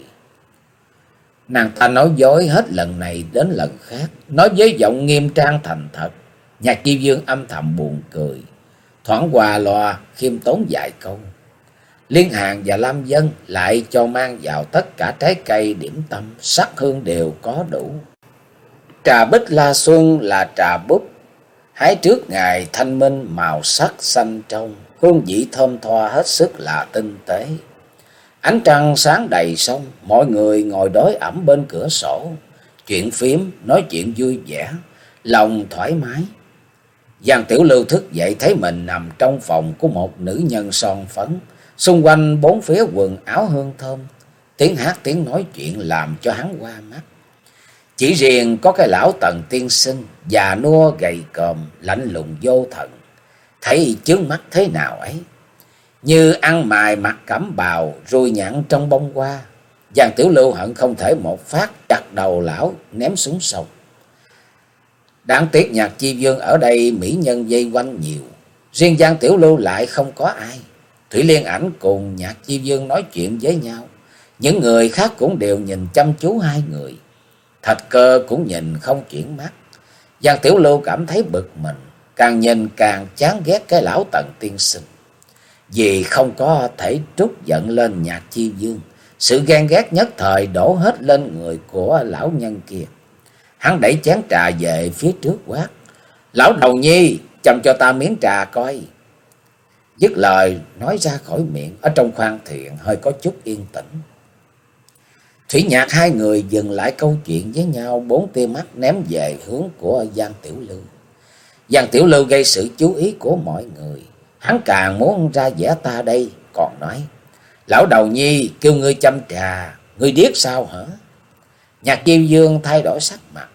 Nàng ta nói dối hết lần này đến lần khác, nói với giọng nghiêm trang thành thật. Nhạc Chi Vương âm thầm buồn cười, thoảng qua loa khiêm tốn vài câu. Liên Hàn và Lam Dân lại cho mang vào tất cả trái cây điểm tâm, sắc hương đều có đủ. Trà Bích La Xuân là trà búp, hái trước ngày thanh minh, màu sắc xanh trong, hương vị thơm tho hết sức là tinh tế. Ánh trăng sáng đầy sông, mọi người ngồi đối ẩm bên cửa sổ, chuyện phím, nói chuyện vui vẻ, lòng thoải mái. Giang Tiểu Lưu thức dậy thấy mình nằm trong phòng của một nữ nhân son phấn, xung quanh bốn phía quần áo hương thơm, tiếng hát tiếng nói chuyện làm cho hắn hoa mắt. Chỉ riêng có cái lão Tần tiên sinh, già nua gầy còm, lạnh lùng vô thần, thấy chướng mắt thế nào ấy, như ăn mài mặc cẩm bào, ruồi nhặn trong bông hoa. Giang Tiểu Lưu hận không thể một phát chặt đầu lão ném xuống sông. Đáng tiếc Nhạc Chi Vương ở đây mỹ nhân vây quanh nhiều, riêng Giang Tiểu Lưu lại không có ai. Thủy Liên Ảnh cùng Nhạc Chi Vương nói chuyện với nhau, những người khác cũng đều nhìn chăm chú hai người. Thạch Cơ cũng nhìn không chuyển mắt. Giang Tiểu Lưu cảm thấy bực mình, càng nhìn càng chán ghét cái lão Tần tiên sinh. Vì không có thể trút giận lên Nhạc Chi Vương, sự ghen ghét nhất thời đổ hết lên người của lão nhân kia. Hắn đẩy chén trà về phía trước quát: Lão Đầu Nhi, châm cho ta miếng trà coi. Dứt lời nói ra khỏi miệng, ở trong khoang thuyền hơi có chút yên tĩnh. Thủy Nhạc hai người dừng lại câu chuyện với nhau, bốn tia mắt ném về hướng của Giang Tiểu Lưu. Giang Tiểu Lưu gây sự chú ý của mọi người, hắn càng muốn ra vẻ ta đây, còn nói: Lão Đầu Nhi kêu ngươi châm trà, ngươi điếc sao hả? Nhạc Chi Vương thay đổi sắc mặt.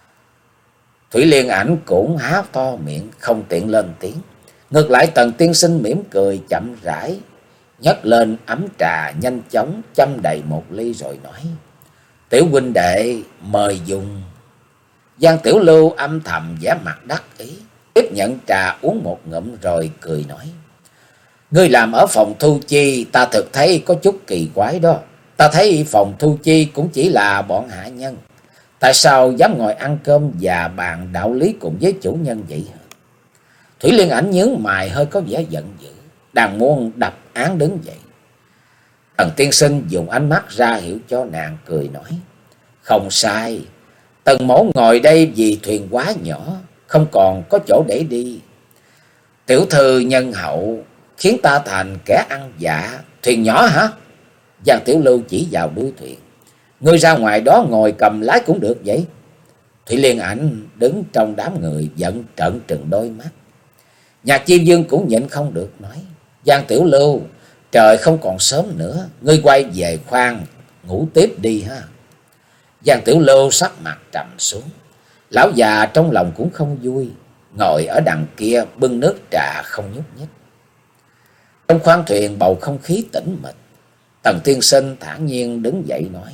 Thủy Liên Ảnh cũng há to miệng, không tiện lên tiếng. Ngược lại Tần tiên sinh mỉm cười chậm rãi, nhấc lên ấm trà nhanh chóng châm đầy một ly rồi nói: Tiểu huynh đệ mời dùng. Giang Tiểu Lưu âm thầm vẻ mặt đắc ý, tiếp nhận trà uống một ngụm rồi cười nói: Ngươi làm ở phòng thu chi, ta thực thấy có chút kỳ quái đó. Ta thấy phòng thu chi cũng chỉ là bọn hạ nhân, tại sao dám ngồi ăn cơm và bàn đạo lý cùng với chủ nhân vậy hả? Thủy Liên Ảnh nhướng mày hơi có vẻ giận dữ, đang muốn đập án đứng dậy. Tần tiên sinh dùng ánh mắt ra hiệu cho nàng, cười nói: Không sai, Tần mẫu ngồi đây vì thuyền quá nhỏ, không còn có chỗ để đi. Tiểu thư nhân hậu khiến ta thành kẻ ăn dạ. Thuyền nhỏ hả? Giang Tiểu Lưu chỉ vào đuôi thuyền. Ngươi ra ngoài đó ngồi cầm lái cũng được vậy. Thủy Liên Ảnh đứng trong đám người giận trợn trừng đôi mắt. Nhạc Chi Vương cũng nhịn không được nói: Giang Tiểu Lưu, trời không còn sớm nữa, ngươi quay về khoang ngủ tiếp đi ha. Giang Tiểu Lưu sắc mặt trầm xuống. Lão già trong lòng cũng không vui, ngồi ở đằng kia bưng nước trà không nhúc nhích. Trong khoang thuyền bầu không khí tĩnh mịch. Tần tiên sinh thản nhiên đứng dậy nói: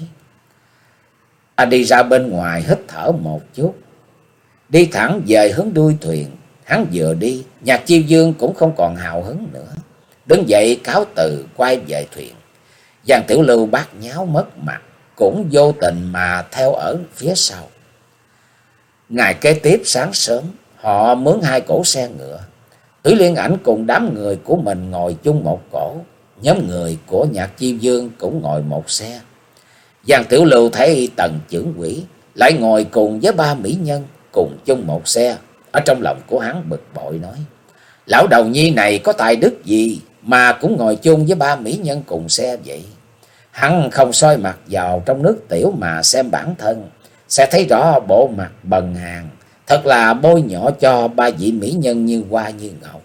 Ta đi ra bên ngoài hít thở một chút. Đi thẳng về hướng đuôi thuyền. Hắn vừa đi, Nhạc Chi Vương cũng không còn hào hứng nữa, đứng dậy cáo từ quay về thuyền. Giang Tiểu Lưu bát nháo mất mặt, cũng vô tình mà theo ở phía sau. Ngày kế tiếp sáng sớm, họ mướn hai cỗ xe ngựa, Thủy Liên Ảnh cùng đám người của mình ngồi chung một cỗ, nhóm người của Nhạc Chi Dương cũng ngồi một xe. Giang Tiểu Lưu thấy Tần trưởng quỹ lại ngồi cùng với ba mỹ nhân cùng chung một xe, ở trong lòng của hắn bực bội nói: lão đầu nhi này có tài đức gì mà cũng ngồi chung với ba mỹ nhân cùng xe vậy? Hắn không soi mặt vào trong nước tiểu mà xem bản thân, sẽ thấy rõ bộ mặt bần hàn, thật là bôi nhọ cho ba vị mỹ nhân như hoa như ngọc.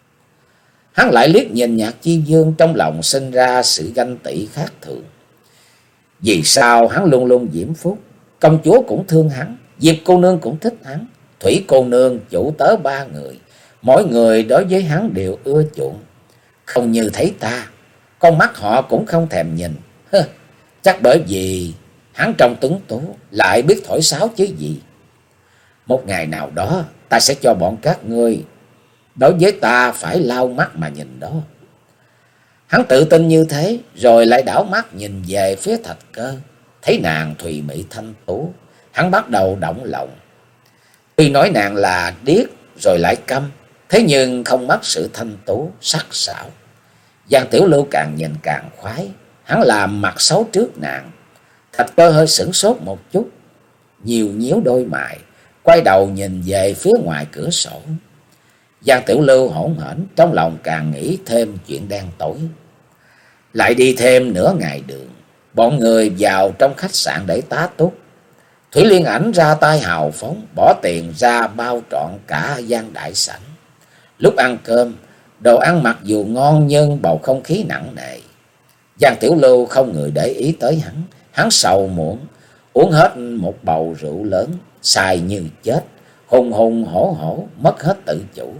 Hắn lại liếc nhìn Nhạc Chi Dương, trong lòng sinh ra sự ganh tị khác thường. Vì sao hắn luôn luôn diễm phúc, công chúa cũng thương hắn, Diệp cô nương cũng thích hắn, Thủy cô nương, chủ tớ ba người, mỗi người đối với hắn đều ưa chuộng, không như thấy ta, con mắt họ cũng không thèm nhìn. Hơ, chắc bởi vì hắn trông tuấn tú, lại biết thổi sáo chứ gì. Một ngày nào đó ta sẽ cho bọn các ngươi đối với ta phải lau mắt mà nhìn đó. Hắn tự tin như thế, rồi lại đảo mắt nhìn về phía Thạch Cơ, thấy nàng thùy mị thanh tú, hắn bắt đầu động lòng. Tuy nói nàng là điếc rồi lại câm, thế nhưng không mất sự thanh tú sắc sảo. Giang Tiểu Lưu càng nhìn càng khoái, hắn làm mặt xấu trước nàng. Thạch Cơ hơi sửng sốt một chút, nhiều nhíu đôi mày, quay đầu nhìn về phía ngoài cửa sổ. Giang Tiểu Lưu hỗn hển, trong lòng càng nghĩ thêm chuyện đen tối. Lại đi thêm nửa ngày đường, bọn người vào trong khách sạn để tá túc. Thủy Liên Ảnh ra tay hào phóng, bỏ tiền ra bao trọn cả gian đại sảnh. Lúc ăn cơm, đồ ăn mặc dù ngon nhưng bầu không khí nặng nề. Giang Tiểu Lưu không người để ý tới hắn, hắn sầu muộn, uống hết một bầu rượu lớn, say như chết, hùng hùng hổ hổ, mất hết tự chủ.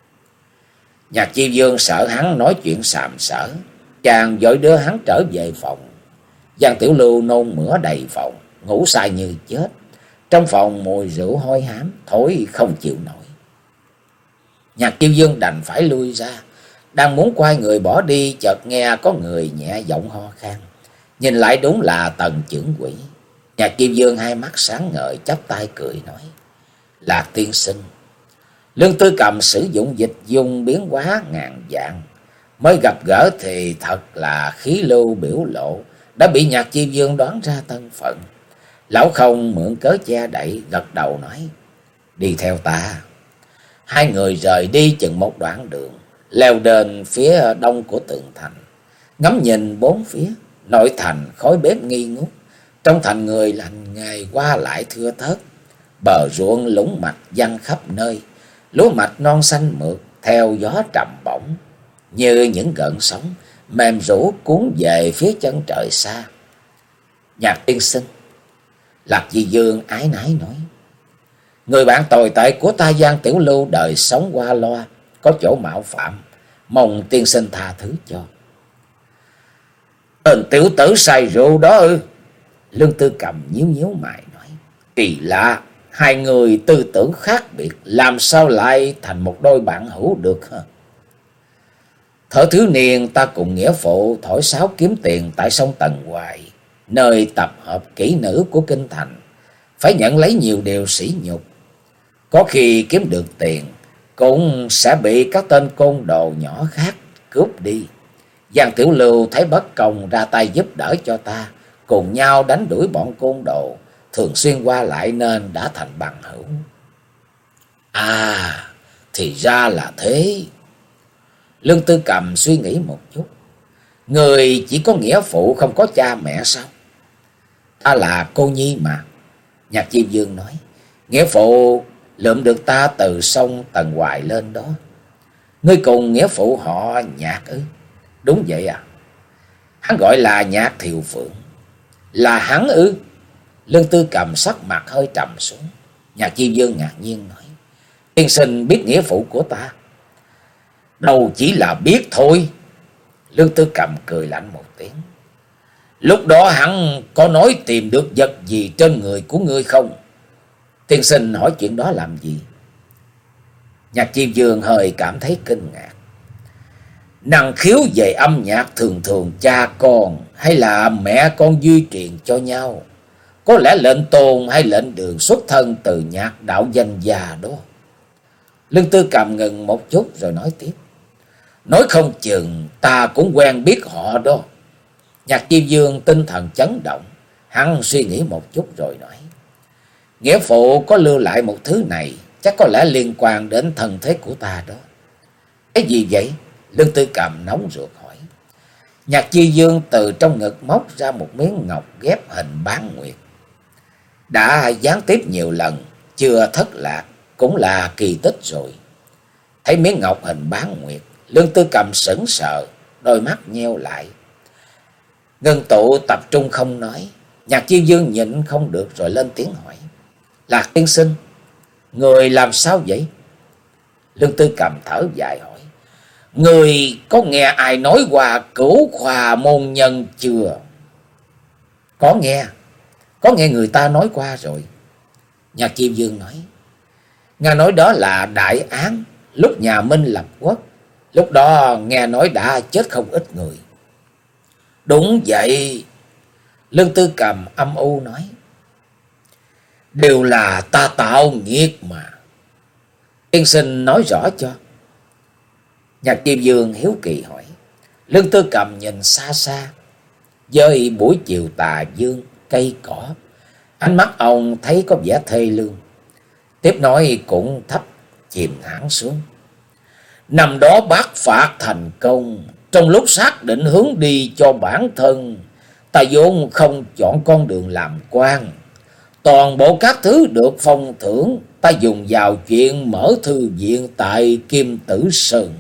Nhạc Chi Dương sợ hắn nói chuyện sàm sỡ, chàng vội đưa hắn trở về phòng. Giang Tiểu Lưu nôn mửa đầy phòng, ngủ say như chết. Trong phòng mùi rượu hôi hám, thối không chịu nổi. Nhạc Chi Dương đành phải lui ra, đang muốn quay người bỏ đi, chợt nghe có người nhẹ giọng ho khan. Nhìn lại đúng là Tần trưởng quỹ. Nhạc Chi Dương hai mắt sáng ngời, chắp tay cười nói: Lạc tiên sinh. Lương Tư Cầm sử dụng dịch dung biến hóa ngàn dạng, mới gặp gỡ thì thật là khí lưu biểu lộ, đã bị Nhạc Chi Dương đoán ra thân phận. Lão không mượn cớ che đậy, gật đầu nói: đi theo ta. Hai người rời đi chừng một đoạn đường, leo lên phía đông của tường thành, ngắm nhìn bốn phía. Nội thành khói bếp nghi ngút, trong thành người lành nghề qua lại thưa thớt. Bờ ruộng lũng mạch văng khắp nơi, lúa mạch non xanh mượt theo gió trầm bổng, như những gợn sóng mềm rũ cuốn về phía chân trời xa. Nhạc tiên sinh. Lạc Di Dương ái nái nói: người bạn tồi tệ của ta Giang Tiểu Lưu đời sống qua loa, có chỗ mạo phạm, mong tiên sinh tha thứ cho. Tên tiểu tử say rượu đó ư? Lương Tư Cầm nhíu nhíu mày nói: kỳ lạ, hai người tư tưởng khác biệt, làm sao lại thành một đôi bạn hữu được hả? Thở thiếu niên ta cùng nghĩa phụ thổi sáo kiếm tiền tại sông Tần Hoài, nơi tập hợp kỹ nữ của kinh thành, phải nhận lấy nhiều điều sỉ nhục. Có khi kiếm được tiền, cũng sẽ bị các tên côn đồ nhỏ khác cướp đi. Giang Tiểu Lưu thấy bất công ra tay giúp đỡ cho ta, cùng nhau đánh đuổi bọn côn đồ, thường xuyên qua lại nên đã thành bằng hữu. À, thì ra là thế. Lương Tư Cầm suy nghĩ một chút: người chỉ có nghĩa phụ không có cha mẹ sao? Ta là cô nhi mà. Nhạc Chi Dương nói: nghĩa phụ lượm được ta từ sông Tần Hoài lên đó. Ngươi cùng nghĩa phụ họ Nhạc ư? Đúng vậy à. Hắn gọi là Nhạc Thiều Phượng. Là hắn ư? Lương Tư Cầm sắc mặt hơi trầm xuống. Nhạc Chi Dương ngạc nhiên nói: tiên sinh biết nghĩa phụ của ta? Đâu chỉ là biết thôi. Lương Tư Cầm cười lạnh một tiếng: lúc đó hắn có nói tìm được vật gì trên người của ngươi không? Tiên sinh hỏi chuyện đó làm gì? Nhạc Chi Dương hơi cảm thấy kinh ngạc. Năng khiếu về âm nhạc thường thường cha con hay là mẹ con duy truyền cho nhau. Có lẽ lệnh Tôn hay lệnh Đường xuất thân từ nhạc đạo danh gia đó. Lương Tư Cầm ngừng một chút rồi nói tiếp. Nói không chừng ta cũng quen biết họ đó. Nhạc Chi Dương tinh thần chấn động. Hắn suy nghĩ một chút rồi nói. Nghĩa phụ có lưu lại một thứ này, chắc có lẽ liên quan đến thân thế của ta đó. Cái gì vậy? Lương Tư Cầm nóng ruột hỏi. Nhạc Chi Dương từ trong ngực móc ra một miếng ngọc ghép hình bán nguyệt. Đã gián tiếp nhiều lần, chưa thất lạc, cũng là kỳ tích rồi. Thấy miếng ngọc hình bán nguyệt, Lương Tư Cầm sững sờ, đôi mắt nheo lại. Ngân tụ tập trung không nói. Nhạc Chi Dương nhịn không được rồi lên tiếng hỏi. Lạc tiên sinh, người làm sao vậy? Lương Tư Cầm thở dài hỏi. Người có nghe ai nói qua cửu khoa môn nhân chưa? Có nghe, có nghe người ta nói qua rồi. Nhạc Chi Dương nói. Nghe nói đó là đại án lúc nhà Minh lập quốc. Lúc đó nghe nói đã chết không ít người. Đúng vậy. Lương Tư Cầm âm u nói. Đều là ta tạo nghiệt mà. Tiên sinh nói rõ cho. Nhạc Chi Dương hiếu kỳ hỏi. Lương Tư Cầm nhìn xa xa. Với buổi chiều tà dương, cây cỏ, ánh mắt ông thấy có vẻ thê lương. Tiếp nói cũng thấp chìm hẳn xuống. Năm đó bác phạt thành công. Trong lúc xác định hướng đi cho bản thân, ta vốn không chọn con đường làm quan. Toàn bộ các thứ được phong thưởng ta dùng vào chuyện mở thư viện tại Kim Tử Sơn.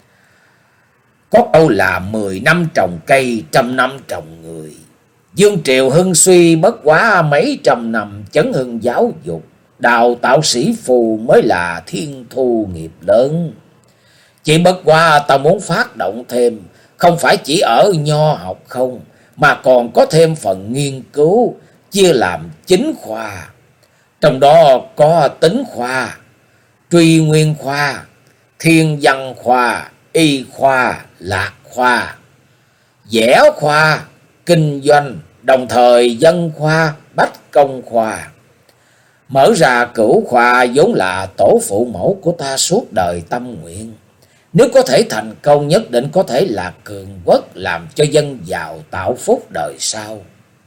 Có câu là mười năm trồng cây, trăm năm trồng người. Dương triều hưng suy bất quá mấy trăm năm chấn hưng giáo dục. Đào tạo sĩ phù mới là thiên thu nghiệp lớn. Chỉ bất quá ta muốn phát động thêm, không phải chỉ ở nho học không, mà còn có thêm phần nghiên cứu, chia làm chín khoa. Trong đó có tính khoa, truy nguyên khoa, thiên văn khoa, y khoa, lạc khoa, vẽ khoa, kinh doanh, đồng thời dân khoa, bách công khoa. Mở ra cửu khoa vốn là tổ phụ mẫu của ta suốt đời tâm nguyện. Nếu có thể thành công nhất định có thể là cường quốc, làm cho dân giàu tạo phúc đời sau.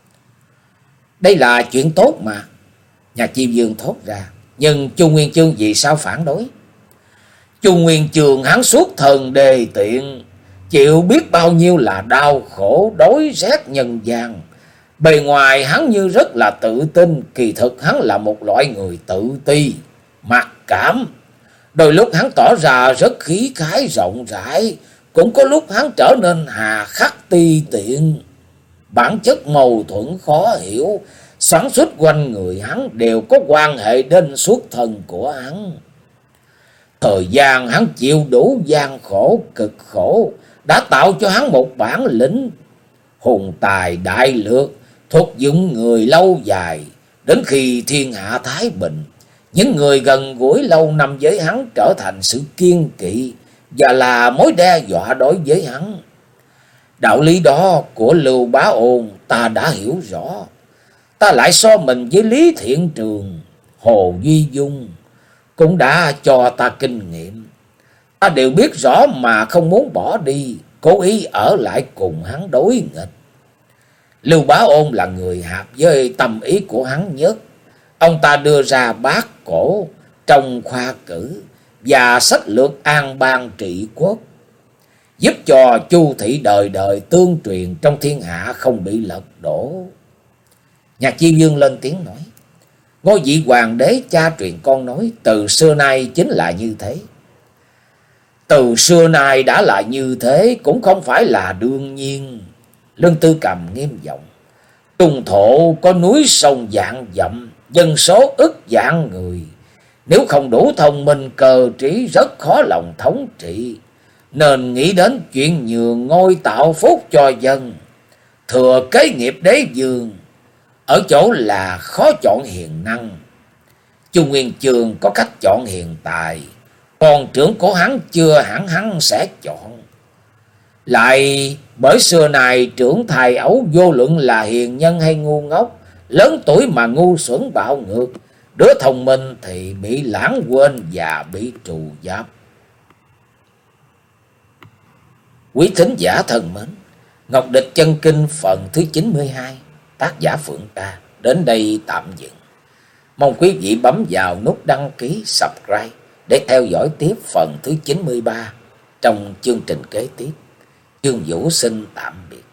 Đây là chuyện tốt mà. Nhạc Chi Dương thốt ra. Nhưng Chu Nguyên Chương vì sao phản đối? Chu Nguyên Chương hắn suốt thần đề tiện, chịu biết bao nhiêu là đau khổ đối rét nhân gian. Bề ngoài hắn như rất là tự tin, kỳ thực hắn là một loại người tự ti, mặc cảm. Đôi lúc hắn tỏ ra rất khí khái rộng rãi, cũng có lúc hắn trở nên hà khắc ti tiện. Bản chất mâu thuẫn khó hiểu, sản xuất quanh người hắn đều có quan hệ đến xuất thân của hắn. Thời gian hắn chịu đủ gian khổ cực khổ, đã tạo cho hắn một bản lĩnh hùng tài đại lược, thuộc dụng người lâu dài. Đến khi thiên hạ thái bình, những người gần gũi lâu năm với hắn trở thành sự kiên kỵ và là mối đe dọa đối với hắn. Đạo lý đó của Lưu Bá Ôn ta đã hiểu rõ. Ta lại so mình với Lý Thiện Trường, Hồ Duy Dung cũng đã cho ta kinh nghiệm. Ta đều biết rõ mà không muốn bỏ đi, cố ý ở lại cùng hắn đối nghịch. Lưu Bá Ôn là người hợp với tâm ý của hắn nhất. Ông ta đưa ra bát cổ trong khoa cử và sách lược an bang trị quốc, giúp cho Chu thị đời đời tương truyền trong thiên hạ không bị lật đổ. Nhạc Chi Dương lên tiếng nói. Ngôi vị hoàng đế cha truyền con nói từ xưa nay chính là như thế. Từ xưa nay đã là như thế cũng không phải là đương nhiên. Lương Tư Cầm nghiêm giọng. Trung thổ có núi sông vạn dặm, dân số ức vạn người. Nếu không đủ thông minh cơ trí rất khó lòng thống trị. Nên nghĩ đến chuyện nhường ngôi tạo phúc cho dân, thừa kế nghiệp đế vương, ở chỗ là khó chọn hiền năng. Chu Nguyên Chương có cách chọn hiền tài, còn trưởng của hắn chưa hẳn hắn sẽ chọn. Lại bởi xưa này trưởng thầy ấu vô luận là hiền nhân hay ngu ngốc, lớn tuổi mà ngu xuẩn bạo ngược, Đứa thông minh thì bị lãng quên và bị trù giáp. Quý thính giả thân mến, Ngọc Địch Chân Kinh phần thứ chín mươi hai, tác giả Phượng Ca đến đây tạm dừng. Mong quý vị bấm vào nút đăng ký, subscribe để theo dõi tiếp phần thứ chín mươi ba trong chương trình kế tiếp. Chương Vũ xin tạm biệt.